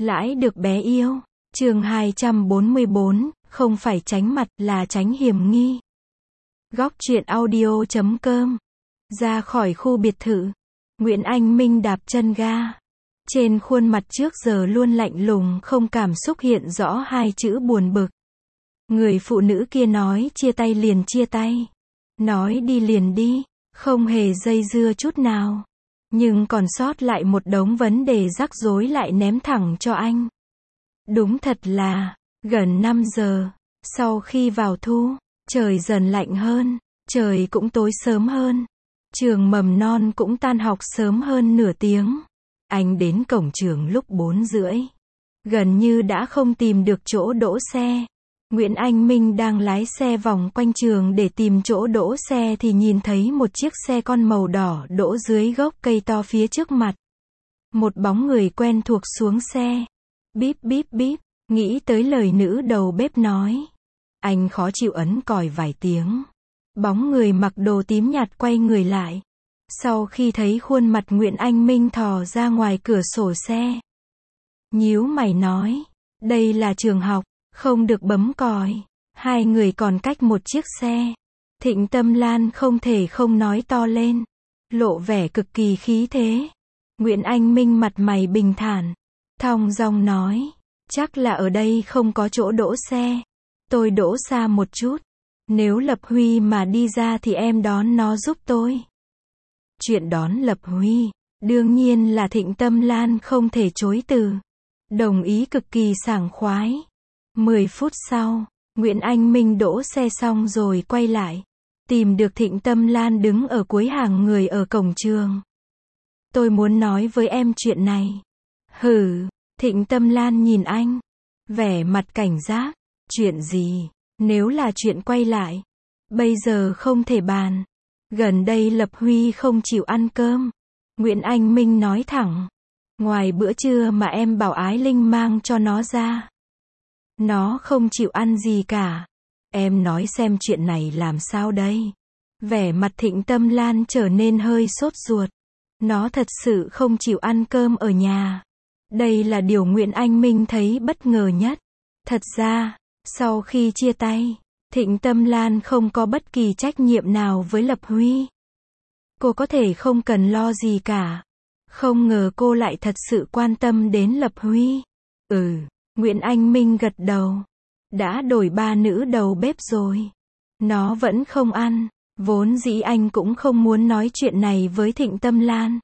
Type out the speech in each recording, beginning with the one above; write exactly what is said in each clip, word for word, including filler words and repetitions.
Lãi được bé yêu. Chương hai trăm bốn mươi bốn, không phải tránh mặt, là tránh hiểm nghi. Góc truyện audio chấm com. Ra khỏi khu biệt thự, Nguyễn Anh Minh đạp chân ga. Trên khuôn mặt trước giờ luôn lạnh lùng không cảm xúc hiện rõ hai chữ buồn bực. Người phụ nữ kia nói chia tay liền chia tay. Nói đi liền đi, không hề dây dưa chút nào. Nhưng còn sót lại một đống vấn đề rắc rối lại ném thẳng cho anh. Đúng thật là, gần năm giờ, sau khi vào thu, trời dần lạnh hơn, trời cũng tối sớm hơn. Trường mầm non cũng tan học sớm hơn nửa tiếng. Anh đến cổng trường lúc bốn rưỡi. Gần như đã không tìm được chỗ đỗ xe. Nguyễn Anh Minh đang lái xe vòng quanh trường để tìm chỗ đỗ xe thì nhìn thấy một chiếc xe con màu đỏ đỗ dưới gốc cây to phía trước mặt. Một bóng người quen thuộc xuống xe. Bíp bíp bíp, nghĩ tới lời nữ đầu bếp nói. Anh khó chịu ấn còi vài tiếng. Bóng người mặc đồ tím nhạt quay người lại. Sau khi thấy khuôn mặt Nguyễn Anh Minh thò ra ngoài cửa sổ xe. Nhíu mày nói, đây là trường học, không được bấm còi. Hai người còn cách một chiếc xe. Thịnh Tâm Lan không thể không nói to lên. Lộ vẻ cực kỳ khí thế. Nguyễn Anh Minh mặt mày bình thản. Thong dong nói, chắc là ở đây không có chỗ đỗ xe. Tôi đỗ xa một chút. Nếu Lập Huy mà đi ra thì em đón nó giúp tôi. Chuyện đón Lập Huy, đương nhiên là Thịnh Tâm Lan không thể chối từ. Đồng ý cực kỳ sảng khoái. Mười phút sau, Nguyễn Anh Minh đỗ xe xong rồi quay lại. Tìm được Thịnh Tâm Lan đứng ở cuối hàng người ở cổng trường. Tôi muốn nói với em chuyện này. Hừ, Thịnh Tâm Lan nhìn anh. Vẻ mặt cảnh giác. Chuyện gì? Nếu là chuyện quay lại. Bây giờ không thể bàn. Gần đây Lập Huy không chịu ăn cơm. Nguyễn Anh Minh nói thẳng. Ngoài bữa trưa mà em bảo Ái Linh mang cho nó ra. Nó không chịu ăn gì cả. Em nói xem chuyện này làm sao đây? Vẻ mặt Thịnh Tâm Lan trở nên hơi sốt ruột. Nó thật sự không chịu ăn cơm ở nhà. Đây là điều Nguyễn Anh Minh thấy bất ngờ nhất. Thật ra, sau khi chia tay, Thịnh Tâm Lan không có bất kỳ trách nhiệm nào với Lập Huy. Cô có thể không cần lo gì cả. Không ngờ cô lại thật sự quan tâm đến Lập Huy. Ừ, Nguyễn Anh Minh gật đầu. Đã đổi ba nữ đầu bếp rồi. Nó vẫn không ăn. Vốn dĩ anh cũng không muốn nói chuyện này với Thịnh Tâm Lan.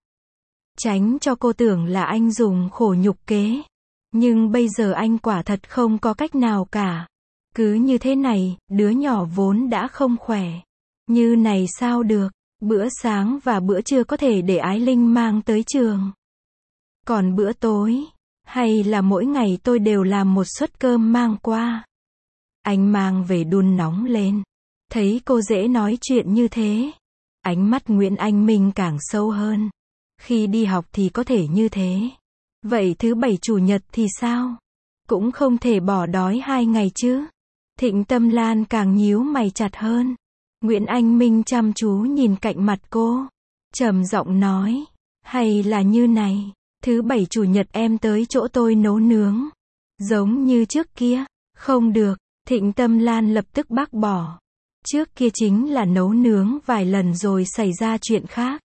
Tránh cho cô tưởng là anh dùng khổ nhục kế. Nhưng bây giờ anh quả thật không có cách nào cả. Cứ như thế này, đứa nhỏ vốn đã không khỏe. Như này sao được, bữa sáng và bữa trưa có thể để Ái Linh mang tới trường. Còn bữa tối, hay là mỗi ngày tôi đều làm một suất cơm mang qua. Anh mang về đun nóng lên. Thấy cô dễ nói chuyện như thế. Ánh mắt Nguyễn Anh Minh càng sâu hơn. Khi đi học thì có thể như thế. Vậy thứ bảy chủ nhật thì sao? Cũng không thể bỏ đói hai ngày chứ. Thịnh Tâm Lan càng nhíu mày chặt hơn. Nguyễn Anh Minh chăm chú nhìn cạnh mặt cô. Trầm giọng nói. Hay là như này. Thứ bảy chủ nhật em tới chỗ tôi nấu nướng. Giống như trước kia. Không được. Thịnh Tâm Lan lập tức bác bỏ. Trước kia chính là nấu nướng vài lần rồi xảy ra chuyện khác.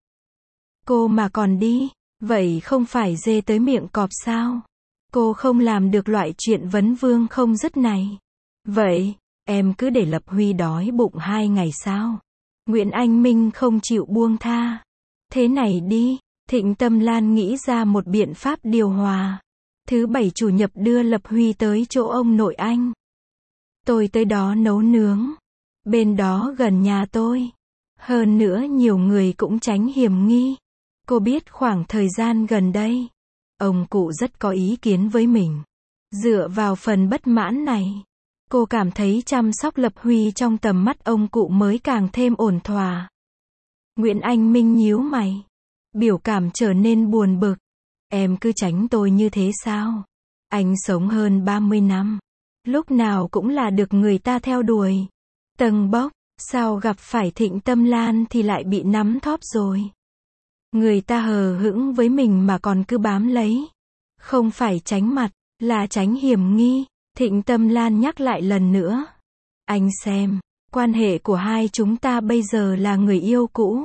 Cô mà còn đi. Vậy không phải dê tới miệng cọp sao? Cô không làm được loại chuyện vấn vương không dứt này. Vậy, em cứ để Lập Huy đói bụng hai ngày sao? Nguyễn Anh Minh không chịu buông tha. Thế này đi, Thịnh Tâm Lan nghĩ ra một biện pháp điều hòa. Thứ bảy chủ nhật đưa Lập Huy tới chỗ ông nội anh. Tôi tới đó nấu nướng. Bên đó gần nhà tôi. Hơn nữa nhiều người cũng tránh hiểm nghi. Cô biết khoảng thời gian gần đây, ông cụ rất có ý kiến với mình. Dựa vào phần bất mãn này, cô cảm thấy chăm sóc Lập Huy trong tầm mắt ông cụ mới càng thêm ổn thỏa. Nguyễn Anh Minh nhíu mày. Biểu cảm trở nên buồn bực. Em cứ tránh tôi như thế sao? Anh sống hơn ba mươi năm. Lúc nào cũng là được người ta theo đuổi. Tầng bốc, sao gặp phải Thịnh Tâm Lan thì lại bị nắm thóp rồi. Người ta hờ hững với mình mà còn cứ bám lấy. Không phải tránh mặt, là tránh hiểm nghi. Thịnh Tâm Lan nhắc lại lần nữa. Anh xem, quan hệ của hai chúng ta bây giờ là người yêu cũ.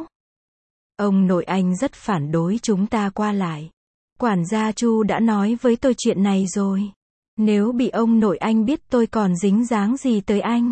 Ông nội anh rất phản đối chúng ta qua lại. Quản gia Chu đã nói với tôi chuyện này rồi. Nếu bị ông nội anh biết tôi còn dính dáng gì tới anh.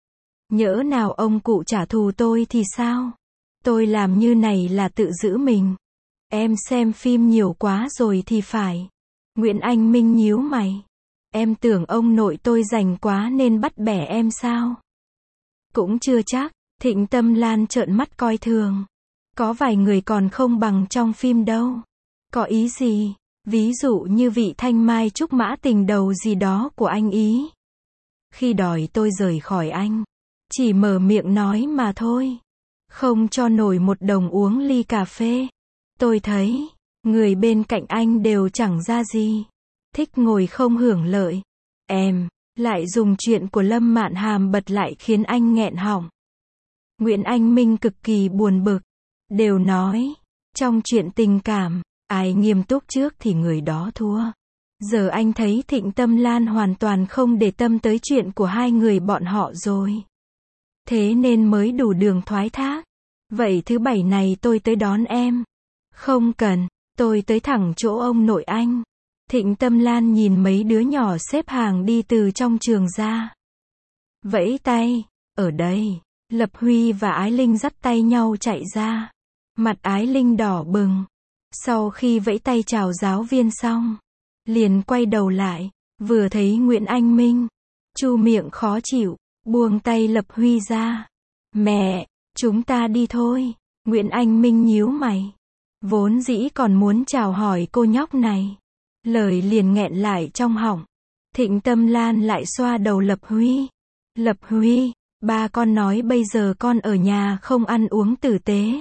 Nhỡ nào ông cụ trả thù tôi thì sao? Tôi làm như này là tự giữ mình. Em xem phim nhiều quá rồi thì phải. Nguyễn Anh Minh nhíu mày. Em tưởng ông nội tôi rảnh quá nên bắt bẻ em sao? Cũng chưa chắc. Thịnh Tâm Lan trợn mắt coi thường. Có vài người còn không bằng trong phim đâu. Có ý gì? Ví dụ như vị Thanh Mai Trúc Mã tình đầu gì đó của anh ý. Khi đòi tôi rời khỏi anh, chỉ mở miệng nói mà thôi. Không cho nổi một đồng uống ly cà phê. Tôi thấy, người bên cạnh anh đều chẳng ra gì. Thích ngồi không hưởng lợi. Em, lại dùng chuyện của Lâm Mạn Hàm bật lại khiến anh nghẹn họng. Nguyễn Anh Minh cực kỳ buồn bực. Đều nói, trong chuyện tình cảm, ai nghiêm túc trước thì người đó thua. Giờ anh thấy Thịnh Tâm Lan hoàn toàn không để tâm tới chuyện của hai người bọn họ rồi. Thế nên mới đủ đường thoái thác. Vậy thứ bảy này tôi tới đón em. Không cần, tôi tới thẳng chỗ ông nội anh. Thịnh Tâm Lan nhìn mấy đứa nhỏ xếp hàng đi từ trong trường ra. Vẫy tay, ở đây. Lập Huy và Ái Linh dắt tay nhau chạy ra. Mặt Ái Linh đỏ bừng. Sau khi vẫy tay chào giáo viên xong, liền quay đầu lại, vừa thấy Nguyễn Anh Minh, chu miệng khó chịu, buông tay Lập Huy ra. Mẹ, chúng ta đi thôi. Nguyễn Anh Minh nhíu mày. Vốn dĩ còn muốn chào hỏi cô nhóc này. Lời liền nghẹn lại trong họng. Thịnh Tâm Lan lại xoa đầu Lập Huy. Lập Huy, ba con nói bây giờ con ở nhà không ăn uống tử tế.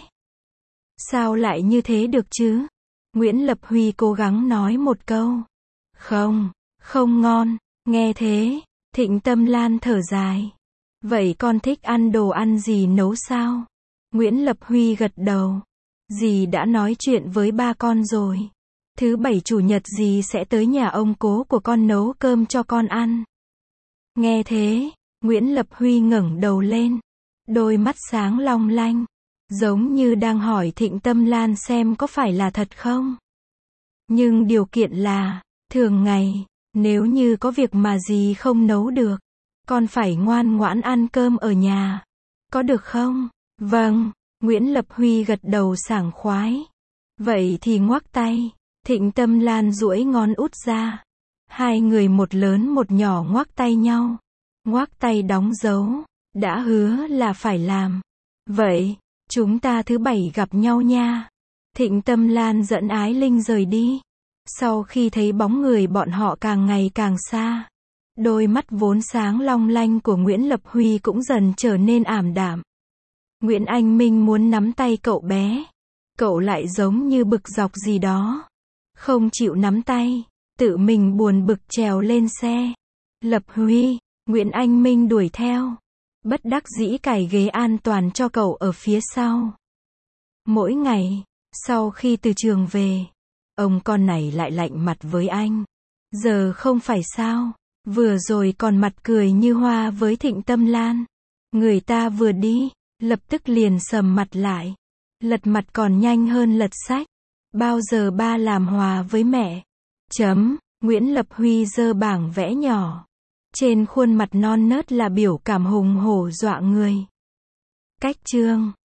Sao lại như thế được chứ? Nguyễn Lập Huy cố gắng nói một câu. Không, không ngon. Nghe thế, Thịnh Tâm Lan thở dài. Vậy con thích ăn đồ ăn gì nấu sao? Nguyễn Lập Huy gật đầu. Dì đã nói chuyện với ba con rồi. Thứ bảy chủ nhật dì sẽ tới nhà ông cố của con nấu cơm cho con ăn. Nghe thế, Nguyễn Lập Huy ngẩng đầu lên. Đôi mắt sáng long lanh. Giống như đang hỏi Thịnh Tâm Lan xem có phải là thật không? Nhưng điều kiện là, thường ngày, nếu như có việc mà dì không nấu được, con phải ngoan ngoãn ăn cơm ở nhà. Có được không? Vâng, Nguyễn Lập Huy gật đầu sảng khoái. Vậy thì ngoắc tay. Thịnh Tâm Lan duỗi ngón út ra. Hai người một lớn một nhỏ ngoắc tay nhau. Ngoắc tay đóng dấu. Đã hứa là phải làm. Vậy, chúng ta thứ bảy gặp nhau nha. Thịnh Tâm Lan dẫn Ái Linh rời đi. Sau khi thấy bóng người bọn họ càng ngày càng xa, đôi mắt vốn sáng long lanh của Nguyễn Lập Huy cũng dần trở nên ảm đạm. Nguyễn Anh Minh muốn nắm tay cậu bé. Cậu lại giống như bực dọc gì đó. Không chịu nắm tay, tự mình buồn bực trèo lên xe. Lập Huy, Nguyễn Anh Minh đuổi theo. Bất đắc dĩ cài ghế an toàn cho cậu ở phía sau. Mỗi ngày, sau khi từ trường về, ông con này lại lạnh mặt với anh. Giờ không phải sao, vừa rồi còn mặt cười như hoa với Thịnh Tâm Lan. Người ta vừa đi, lập tức liền sầm mặt lại. Lật mặt còn nhanh hơn lật sách. Bao giờ ba làm hòa với mẹ? Chấm, Nguyễn Lập Huy giơ bảng vẽ nhỏ. Trên khuôn mặt non nớt là biểu cảm hùng hổ dọa người. Cách chương